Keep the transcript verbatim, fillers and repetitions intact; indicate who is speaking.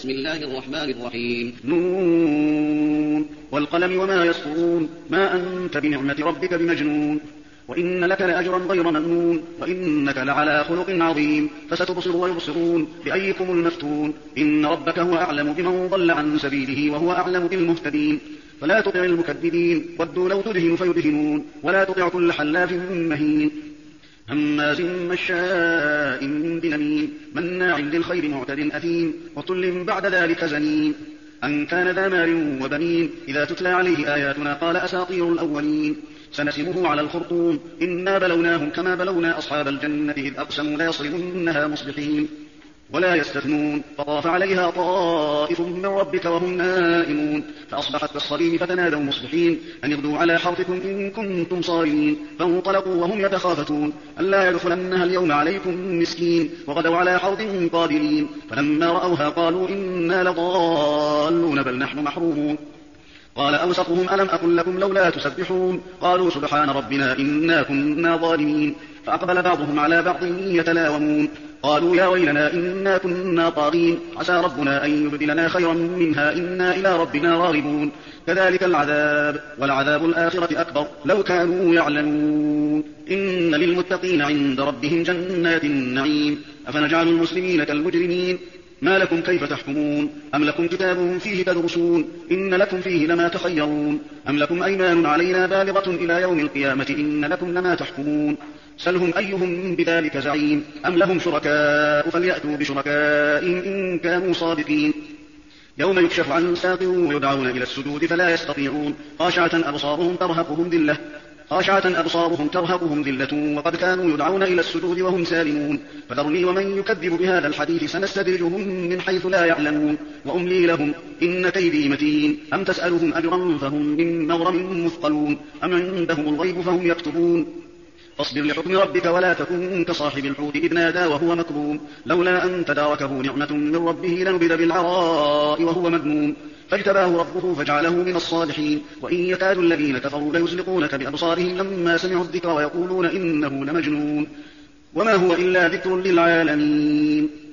Speaker 1: بسم الله الرحمن الرحيم
Speaker 2: نون والقلم وما يسطرون ما أنت بنعمة ربك بمجنون وإن لك لأجرا غير ممنون وإنك لعلى خلق عظيم فستبصر ويبصرون بأيكم المفتون إن ربك هو أعلم بمن ضل عن سبيله وهو أعلم بالمهتدين فلا تطع المكذبين ودوا لو تدهن فيدهنون ولا تطع كل حلاف مهين هماز مشاء بنميم مناع للخير معتد أثيم وطل بعد ذلك زنيم أن كان ذا مال وبنين إذا تتلى عليه آياتنا قال أساطير الأولين سنسمه على الخرطوم إنا بلوناهم كما بلونا أصحاب الجنة إذ أقسموا ليصرمنها مصبحين ولا يستثنون فطاف عليها طائف من ربك وهم نائمون فأصبحت كالصريم فتنادوا مصبحين أن اغدوا على حرثكم إن كنتم صارمين فانطلقوا وهم يتخافتون ألا يدخلنها اليوم عليكم مسكين وغدوا على حرث قادرين فلما رأوها قالوا إنا لضالون بل نحن محرومون قال أوسطهم ألم أقل لكم لولا تسبحون قالوا سبحان ربنا إنا كنا ظالمين فأقبل بعضهم على بعض يتلاومون قالوا يا ويلنا إنا كنا طاغين عسى ربنا أن يبدلنا خيرا منها إنا إلى ربنا راغبون كذلك العذاب ولعذاب الآخرة أكبر لو كانوا يعلمون إن للمتقين عند ربهم جنات النعيم أفنجعل المسلمين كالمجرمين ما لكم كيف تحكمون أم لكم كتاب فيه تدرسون إن لكم فيه لما تخيرون أم لكم أيمان علينا بالغة إلى يوم القيامة إن لكم لما تحكمون سلهم أيهم بذلك زعيم أم لهم شركاء فليأتوا بشركائهم إن كانوا صادقين يوم يكشف عن ساق ويدعون إلى السجود فلا يستطيعون خاشعة أبصارهم ترهقهم ذلة خاشعة أبصارهم ترهقهم ذلة وقد كانوا يدعون إلى السجود وهم سالمون فذرني ومن يكذب بهذا الحديث سنستدرجهم من حيث لا يعلمون وأملي لهم إن كيدي متين أم تسألهم أجرا فهم من مغرم مثقلون أم عندهم الغيب فهم يكتبون فاصبر لحكم ربك ولا تكن كصاحب الحوت إذ نادى وهو مكظوم لولا أن تداركه نعمة من ربه لنبذ بالعراء وهو مذموم فاجتباه ربه فجعله من الصالحين وإن يكاد الذين كفروا ليزلقونك بأبصارهم لما سمعوا الذكر ويقولون إنه لمجنون وما هو إلا ذكر للعالمين